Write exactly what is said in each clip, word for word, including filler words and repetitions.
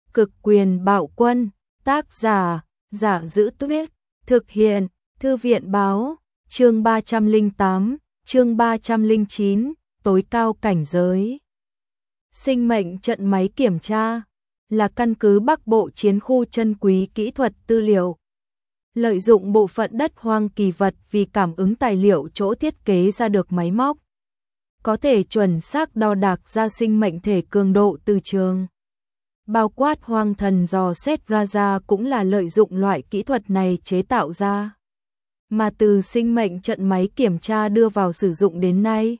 Cực quyền bạo quân, tác giả, Giả Giữ Tuyết, thực hiện, Thư viện báo, chương ba trăm lẻ tám, chương ba trăm lẻ chín, tối cao cảnh giới. Sinh mệnh trận máy kiểm tra là căn cứ Bắc Bộ chiến khu chân quý kỹ thuật tư liệu. Lợi dụng bộ phận đất hoang kỳ vật vì cảm ứng tài liệu chỗ thiết kế ra được máy móc. Có thể chuẩn xác đo đạc ra sinh mệnh thể cường độ từ trường. Bao quát hoang thần dò xét ra ra cũng là lợi dụng loại kỹ thuật này chế tạo ra. Mà từ sinh mệnh trận máy kiểm tra đưa vào sử dụng đến nay,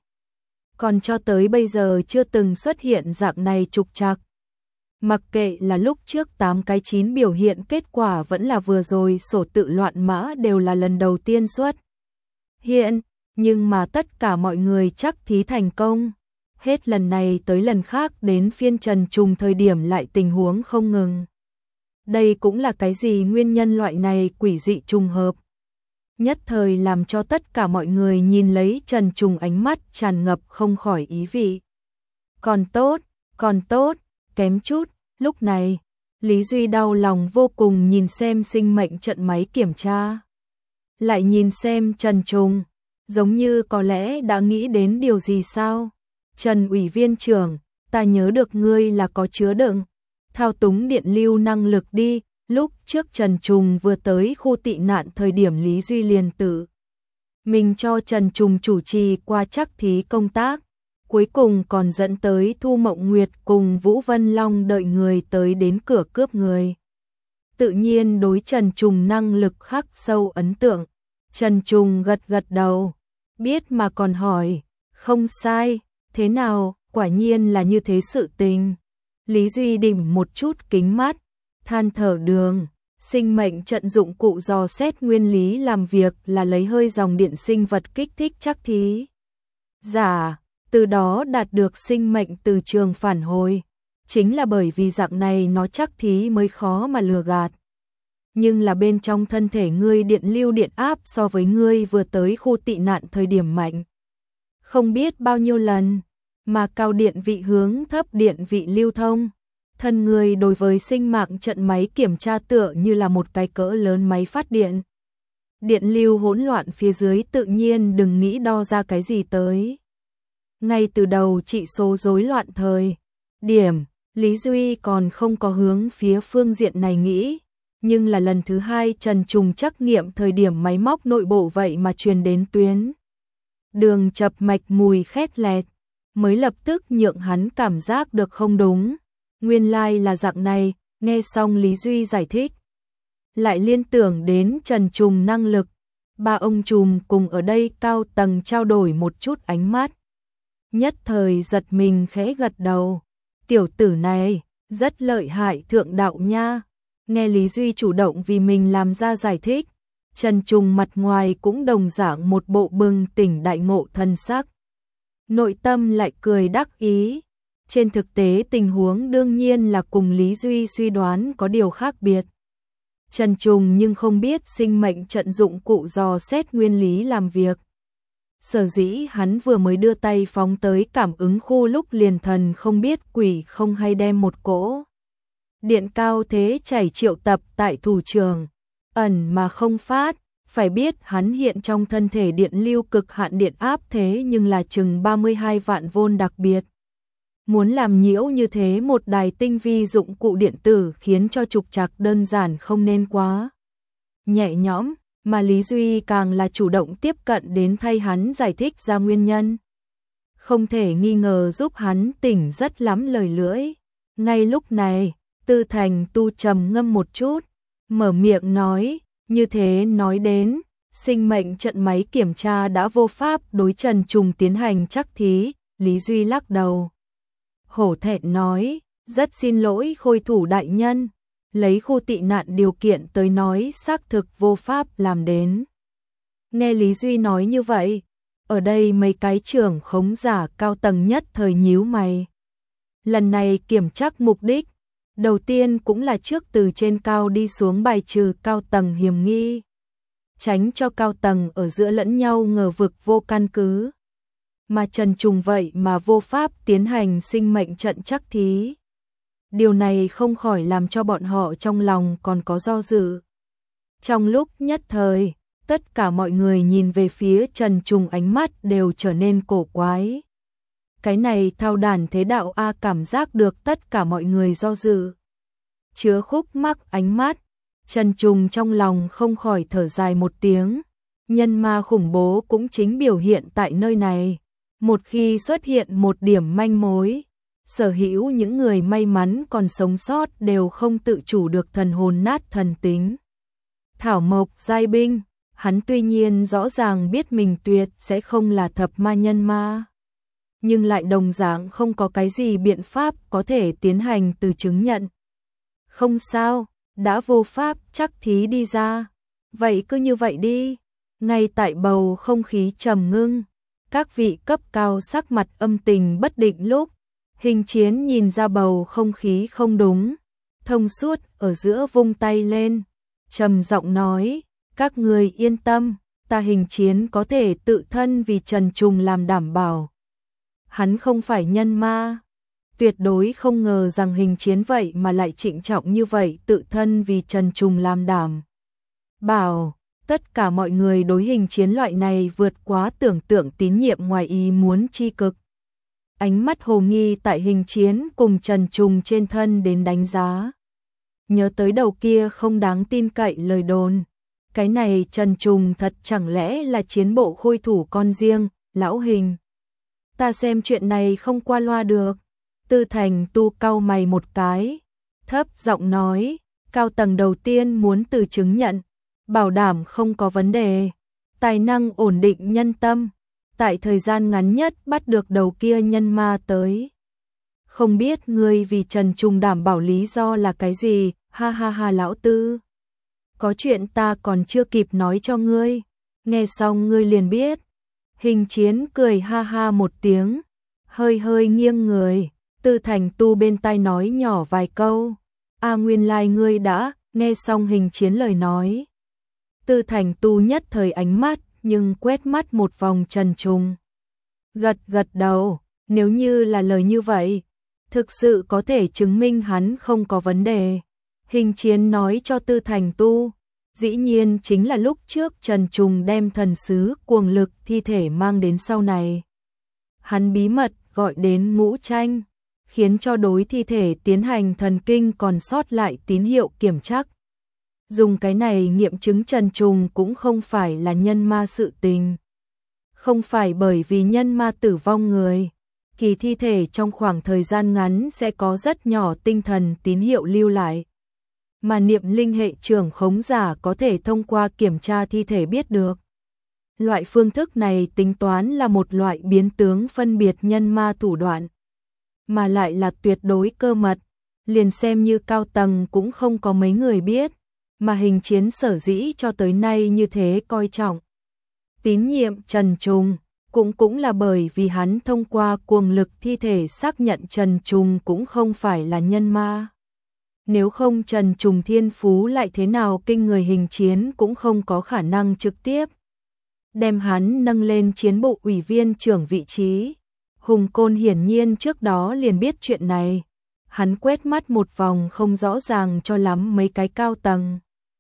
còn cho tới bây giờ chưa từng xuất hiện dạng này trục trặc. Mặc kệ là lúc trước tám cái chín biểu hiện kết quả vẫn là vừa rồi sổ tự loạn mã đều là lần đầu tiên xuất hiện, nhưng mà tất cả mọi người chắc thí thành công. Hết lần này tới lần khác đến phiên Trần Trùng thời điểm lại tình huống không ngừng. Đây cũng là cái gì nguyên nhân loại này quỷ dị trùng hợp. Nhất thời làm cho tất cả mọi người nhìn lấy Trần Trùng ánh mắt tràn ngập không khỏi ý vị. Còn tốt, còn tốt, kém chút, lúc này, Lý Duy đau lòng vô cùng nhìn xem sinh mệnh trận máy kiểm tra. Lại nhìn xem Trần Trùng, giống như có lẽ đã nghĩ đến điều gì sao? Trần ủy viên trưởng, ta nhớ được ngươi là có chứa đựng, thao túng điện lưu năng lực đi. Lúc trước Trần Trùng vừa tới khu tị nạn thời điểm Lý Duy liền tử mình cho Trần Trùng chủ trì qua chắc thí công tác, cuối cùng còn dẫn tới Thu Mộng Nguyệt cùng Vũ Vân Long đợi người tới đến cửa cướp người. Tự nhiên đối Trần Trùng năng lực khắc sâu ấn tượng. Trần Trùng gật gật đầu, biết mà còn hỏi, không sai, thế nào, quả nhiên là như thế sự tình. Lý Duy đỉnh một chút kính mắt, than thở đường, sinh mệnh trận dụng cụ dò xét nguyên lý làm việc là lấy hơi dòng điện sinh vật kích thích chắc thí giả, từ đó đạt được sinh mệnh từ trường phản hồi. Chính là bởi vì dạng này nó chắc thí mới khó mà lừa gạt. Nhưng là bên trong thân thể ngươi điện lưu điện áp so với ngươi vừa tới khu tị nạn thời điểm mạnh không biết bao nhiêu lần, mà cao điện vị hướng thấp điện vị lưu thông. Thân người đối với sinh mạng trận máy kiểm tra tựa như là một cái cỡ lớn máy phát điện. Điện lưu hỗn loạn phía dưới tự nhiên đừng nghĩ đo ra cái gì tới. Ngay từ đầu trị số rối loạn thời điểm, Lý Duy còn không có hướng phía phương diện này nghĩ. Nhưng là lần thứ hai Trần Trùng trắc nghiệm thời điểm máy móc nội bộ vậy mà truyền đến tuyến đường chập mạch mùi khét lẹt, mới lập tức nhượng hắn cảm giác được không đúng. Nguyên lai like là dạng này, nghe xong Lý Duy giải thích. Lại liên tưởng đến Trần Trùng năng lực. Ba ông trùm cùng ở đây cao tầng trao đổi một chút ánh mắt. Nhất thời giật mình khẽ gật đầu. Tiểu tử này, rất lợi hại thượng đạo nha. Nghe Lý Duy chủ động vì mình làm ra giải thích. Trần Trùng mặt ngoài cũng đồng dạng một bộ bừng tỉnh đại ngộ thân sắc. Nội tâm lại cười đắc ý. Trên thực tế tình huống đương nhiên là cùng Lý Duy suy đoán có điều khác biệt. Trần Trùng nhưng không biết sinh mệnh trận dụng cụ dò xét nguyên lý làm việc. Sở dĩ hắn vừa mới đưa tay phóng tới cảm ứng khu lúc liền thần không biết quỷ không hay đem một cỗ điện cao thế chảy triệu tập tại thủ trường, ẩn mà không phát. Phải biết hắn hiện trong thân thể điện lưu cực hạn điện áp thế nhưng là chừng ba mươi hai vạn vôn đặc biệt. Muốn làm nhiễu như thế một đài tinh vi dụng cụ điện tử khiến cho trục trặc đơn giản không nên quá nhẹ nhõm, mà Lý Duy càng là chủ động tiếp cận đến thay hắn giải thích ra nguyên nhân. Không thể nghi ngờ giúp hắn tỉnh rất lắm lời lưỡi. Ngay lúc này, Tư Thành Tu trầm ngâm một chút, mở miệng nói, như thế nói đến, sinh mệnh trận máy kiểm tra đã vô pháp đối Trần Trùng tiến hành chắc thí. Lý Duy lắc đầu, hổ thẹn nói, rất xin lỗi khôi thủ đại nhân, lấy khu tị nạn điều kiện tới nói xác thực vô pháp làm đến. Nghe Lý Duy nói như vậy, ở đây mấy cái trưởng khống giả cao tầng nhất thời nhíu mày. Lần này kiểm tra mục đích, đầu tiên cũng là trước từ trên cao đi xuống bài trừ cao tầng hiểm nghi, tránh cho cao tầng ở giữa lẫn nhau ngờ vực vô căn cứ. Mà Trần Trùng vậy mà vô pháp tiến hành sinh mệnh trận chắc thí. Điều này không khỏi làm cho bọn họ trong lòng còn có do dự. Trong lúc nhất thời, tất cả mọi người nhìn về phía Trần Trùng ánh mắt đều trở nên cổ quái. Cái này thao đàn thế đạo A cảm giác được tất cả mọi người do dự. Chứa khúc mắc ánh mắt, Trần Trùng trong lòng không khỏi thở dài một tiếng. Nhân ma khủng bố cũng chính biểu hiện tại nơi này. Một khi xuất hiện một điểm manh mối, sở hữu những người may mắn còn sống sót đều không tự chủ được thần hồn nát thần tính. Thảo Mộc giai binh, hắn tuy nhiên rõ ràng biết mình tuyệt sẽ không là thập ma nhân ma, nhưng lại đồng dạng không có cái gì biện pháp có thể tiến hành từ chứng nhận. Không sao, đã vô pháp chắc thí đi ra. Vậy cứ như vậy đi. Ngay tại bầu không khí trầm ngưng, các vị cấp cao sắc mặt âm tình bất định lúc, Hình Chiến nhìn ra bầu không khí không đúng, thông suốt ở giữa vung tay lên, trầm giọng nói, các người yên tâm, ta Hình Chiến có thể tự thân vì Trần Trùng làm đảm bảo. Hắn không phải nhân ma. Tuyệt đối không ngờ rằng Hình Chiến vậy mà lại trịnh trọng như vậy tự thân vì Trần Trùng làm đảm bảo. Tất cả mọi người đối Hình Chiến loại này vượt quá tưởng tượng tín nhiệm ngoài ý muốn chi cực. Ánh mắt hồ nghi tại Hình Chiến cùng Trần Trùng trên thân đến đánh giá. Nhớ tới đầu kia không đáng tin cậy lời đồn. Cái này Trần Trùng thật chẳng lẽ là chiến bộ khôi thủ con riêng, lão Hình. Ta xem chuyện này không qua loa được. Tư Thành Tu cau mày một cái, thấp giọng nói, cao tầng đầu tiên muốn từ chứng nhận, bảo đảm không có vấn đề, tài năng ổn định nhân tâm, tại thời gian ngắn nhất bắt được đầu kia nhân ma tới. Không biết ngươi vì Trần Trùng đảm bảo lý do là cái gì, ha ha ha lão Tư. Có chuyện ta còn chưa kịp nói cho ngươi, nghe xong ngươi liền biết. Hình Chiến cười ha ha một tiếng, hơi hơi nghiêng người, Tư Thành Tu bên tai nói nhỏ vài câu. A nguyên lai like ngươi đã, nghe xong Hình Chiến lời nói. Tư Thành Tu nhất thời ánh mắt, nhưng quét mắt một vòng Trần Trùng. Gật gật đầu, nếu như là lời như vậy, thực sự có thể chứng minh hắn không có vấn đề. Hình Chiến nói cho Tư Thành Tu, dĩ nhiên chính là lúc trước Trần Trùng đem thần sứ cuồng lực thi thể mang đến sau này. Hắn bí mật gọi đến Ngũ Tranh, khiến cho đối thi thể tiến hành thần kinh còn sót lại tín hiệu kiểm chắc. Dùng cái này nghiệm chứng Trần Trùng cũng không phải là nhân ma sự tình. Không phải bởi vì nhân ma tử vong người, kỳ thi thể trong khoảng thời gian ngắn sẽ có rất nhỏ tinh thần tín hiệu lưu lại. Mà niệm linh hệ trưởng khống giả có thể thông qua kiểm tra thi thể biết được. Loại phương thức này tính toán là một loại biến tướng phân biệt nhân ma thủ đoạn, mà lại là tuyệt đối cơ mật, liền xem như cao tầng cũng không có mấy người biết, mà Hình Chiến sở dĩ cho tới nay như thế coi trọng. Tín nhiệm Trần Trùng, cũng cũng là bởi vì hắn thông qua cuồng lực thi thể xác nhận Trần Trùng cũng không phải là nhân ma. Nếu không Trần Trùng thiên phú lại thế nào kinh người, Hình Chiến cũng không có khả năng trực tiếp đem hắn nâng lên chiến bộ ủy viên trưởng vị trí. Hùng Côn hiển nhiên trước đó liền biết chuyện này. Hắn quét mắt một vòng không rõ ràng cho lắm mấy cái cao tầng.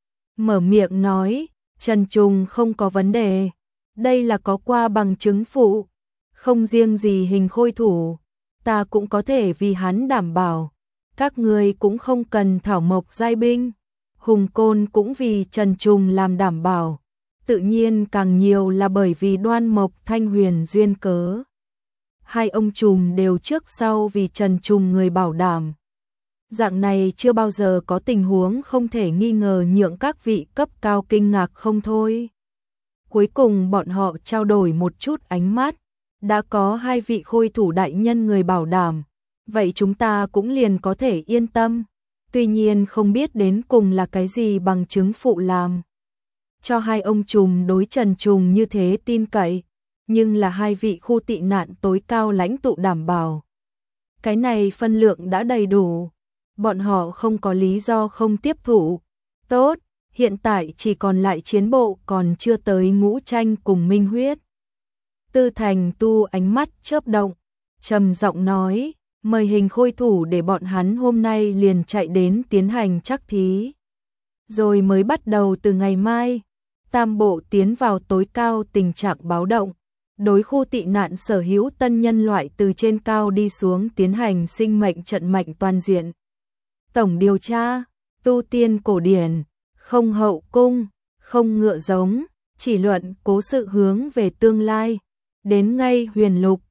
Mở miệng nói, Trần Trùng không có vấn đề. Đây là có qua bằng chứng phụ. Không riêng gì Hình khôi thủ, ta cũng có thể vì hắn đảm bảo. Các người cũng không cần Thảo Mộc giai binh. Hùng Côn cũng vì Trần Trùng làm đảm bảo. Tự nhiên càng nhiều là bởi vì Đoan Mộc Thanh Huyền duyên cớ. Hai ông trùm đều trước sau vì Trần Trùng người bảo đảm. Dạng này chưa bao giờ có tình huống không thể nghi ngờ nhượng các vị cấp cao kinh ngạc không thôi. Cuối cùng bọn họ trao đổi một chút ánh mắt. Đã có hai vị khôi thủ đại nhân người bảo đảm. Vậy chúng ta cũng liền có thể yên tâm. Tuy nhiên không biết đến cùng là cái gì bằng chứng phụ làm cho hai ông trùm đối Trần Trùng như thế tin cậy, nhưng là hai vị khu tị nạn tối cao lãnh tụ đảm bảo. Cái này phân lượng đã đầy đủ, bọn họ không có lý do không tiếp thụ. Tốt, hiện tại chỉ còn lại chiến bộ còn chưa tới Ngũ Tranh cùng Minh Huyết. Tư Thành Tu ánh mắt chớp động, trầm giọng nói, mời hình khôi thủ để bọn hắn hôm nay liền chạy đến tiến hành trắc thí. Rồi mới bắt đầu từ ngày mai, Tam Bộ tiến vào tối cao tình trạng báo động, đối khu tị nạn sở hữu tân nhân loại từ trên cao đi xuống tiến hành sinh mệnh trận mệnh toàn diện. Tổng điều tra, tu tiên cổ điển, không hậu cung, không ngựa giống, chỉ luận cố sự hướng về tương lai, đến ngay huyền lục,